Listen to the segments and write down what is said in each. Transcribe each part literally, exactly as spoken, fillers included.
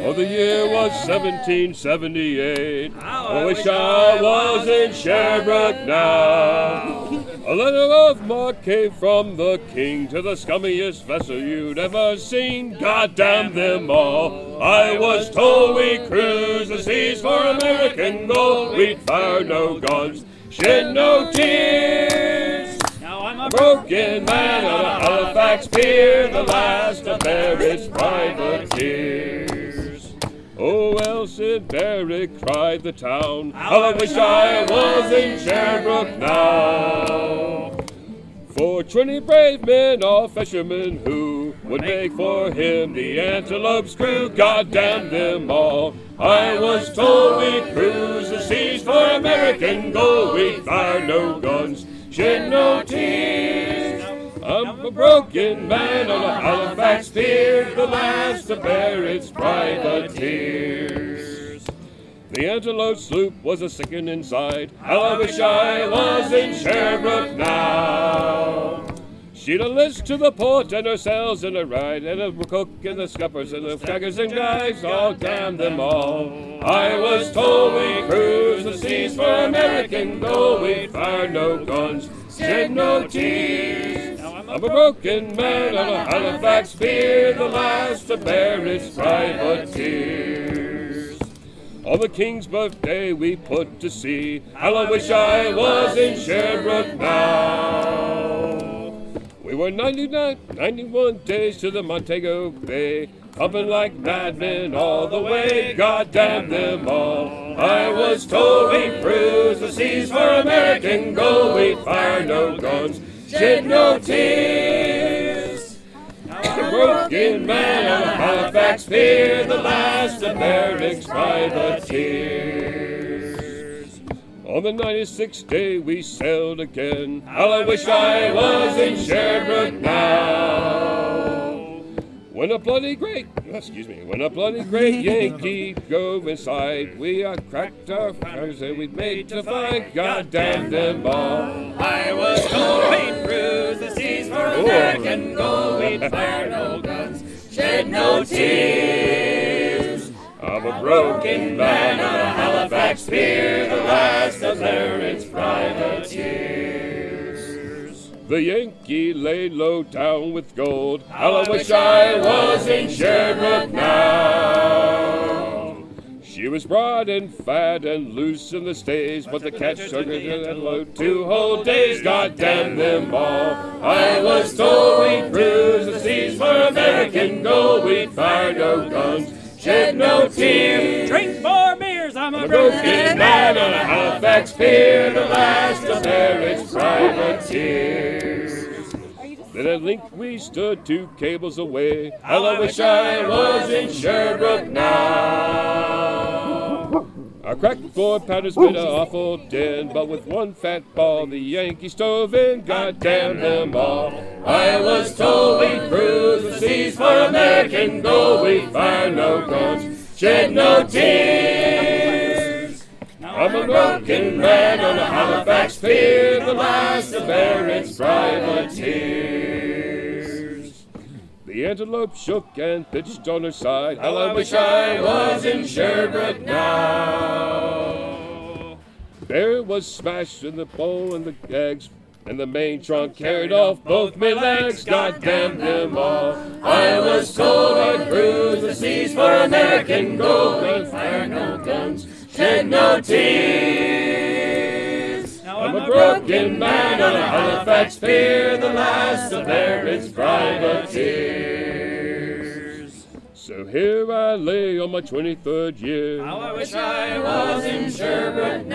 Oh, the year was seventeen seventy-eight. I wish I was in Sherbrooke now. A letter of marque came from the king to the scummiest vessel you'd ever seen. God damn them all. I was told we cruise the seas for American gold. We'd fire no guns, shed no tears. Now I'm A broken man on a Halifax pier, the last of Barrett's privateers. Oh, Elson Barrett, cried the town, how I wish I was in Sherbrooke now. For twenty brave men, all fishermen who would make for him the Antelope's crew. God damn them all. I was told we'd cruise the seas for American gold. We'd fire no guns, shed no tears. I'm a broken man on a Halifax pier, the last of Barrett's privateers. The Antelope sloop was a sickening sight. How I wish I was in Sherbrooke now. She'd a list to the port and her sails in a ride, and a cook and the scuppers and the fraggers and guys, all damn them all. I was told we cruise the seas for American gold. We'd fire no guns, shed no tears. I'm a broken man on a Halifax pier, the last of Barrett's privateers. On the King's birthday we put to sea. How I wish I was in Sherbrooke now. We were ninety-nine, ninety-one days to the Montego Bay, pumping like madmen all the way. God damn them all. I was told we'd cruise the seas for American gold. We'd fire no guns, shed no tears. A broken man on a Halifax pier, the last of Barrett's privateers. On the ninety-sixth day we sailed again. How I wish I was in Sherbrooke now. When a bloody great, excuse me, when a bloody great Yankee drove inside, we uh, cracked our fires and we made to fight. God damn them all. I was told we'd cruise the seas for American gold. We'd fire no guns, shed no tears. I'm A broken man on a Halifax pier, the last of Barrett's privateers. The Yankee lay low down with gold. How I wish I was in Sherbrooke now. She was broad and fat and loose in the stays, but the catch took her and low two whole days. God damn them all. I was told we'd cruise the seas for American gold. We'd fire no guns, shed no tears. Drink four beers, I'm a, A broken man on a Halifax pier, the last of Barrett's privateers. Then at length we stood two cables away. How I wish I was in Sherbrooke now. Our cracked four pounders made an awful din, but with one fat ball the Yankees stove in. God damn them all. I was told we'd cruise the seas for American gold. We'd fire no guns, shed no tears. I'm a broken man on a Halifax pier, the last of Barrett's privateers. The Antelope shook and pitched on her side. How I wish I was in Sherbrooke now. Barrett was smashed in the bowl and the eggs, and the main trunk carried off both my legs. God damn them all. I was told I'd cruise the seas for American gold. We'd fire no guns, shed no tears. I'm a broken man on a Halifax pier, the last of Barrett's privateers. So here I lay on my twenty-third year. How I wish I was in Sherbrooke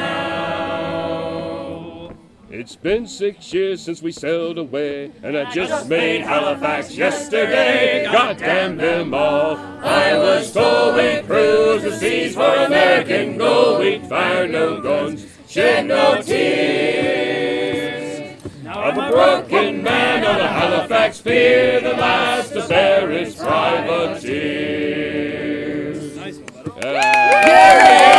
now. It's been six years since we sailed away, and I just made Halifax yesterday. God damn them all. I was told we'd cruise the seas for American gold. We'd fire no guns, shed no tears. I'm a broken man on a Halifax pier, the last of Barrett's privateers. Nice one, Uh,